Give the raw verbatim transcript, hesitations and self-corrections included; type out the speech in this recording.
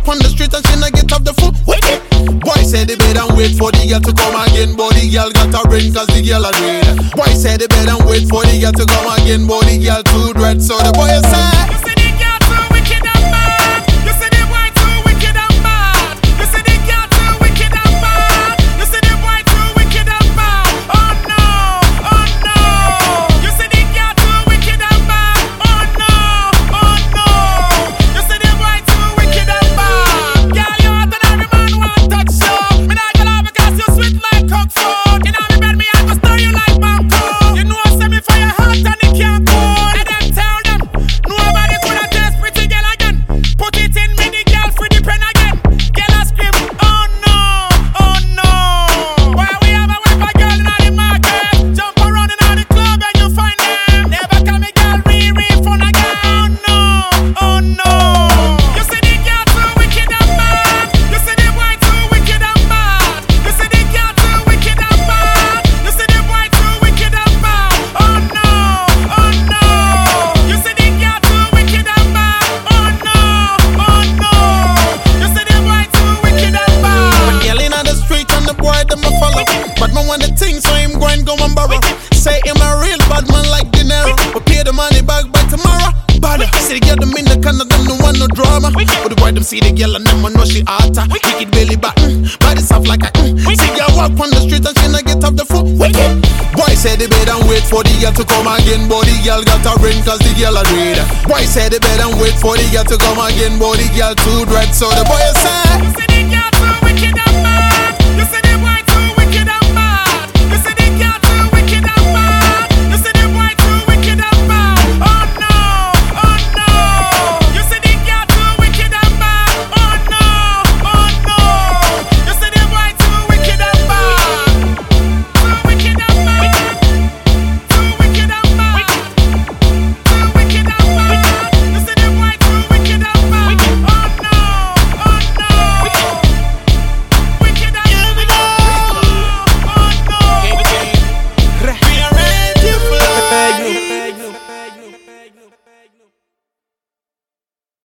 on the street and she not get off the foot. Wicked. Boy said they better wait for the girl to come again, but the girl got a ring cause the girl a dread. Boy said they better wait for the girl to come again, but the girl too dread. So the boy said, you see the girl too wicked and mad. You see the boy too wicked and mad. You see the girl too wicked and mad. You see the boy too wicked and mad. Oh no, oh no. You see the girl too wicked and mad. Oh no, oh no. You see the boy too wicked and mad. Girl, you hot and every man want touch you. Me not gonna love because you sweet like cook food. You know me bed, me I go stir you like bamboo. You know say me fire hot and it can't cool. And then tell them nobody coulda taste pretty girl again. Put it in me the girl free the pen again. Girl a scream, oh no, oh no. Why we have a wife a girl in the market? Jump around in the club and you find them. Never come a girl re-re fun again. Oh no, oh no. You see the girl too wicked and mad. You see the boy too wicked and mad. You see the girl too wicked and mad. You see the boy too wicked and mad. Oh no, oh no. You see the girl too wicked and mad. Oh no, oh no. You see the boy too wicked and mad. when girl in on the street and the boy them a follow. But man want the thing so him go and go and borrow. Say him a real bad man like dinero. But pay the money back by tomorrow. Bad. See the girl them in the corner, them no want no drama. But the boy them see the girl and them know she hotter. Wicked belly button, body soft like a mm. See girl walk on the street and she not get off the foot. Wicked. Boy said they better wait for the girl to come again, but the girl got a ring cause the girl a dread. Boy said they better wait for the girl to come again, but the girl too dread. So the boy said, You see the girl too wicked and mad.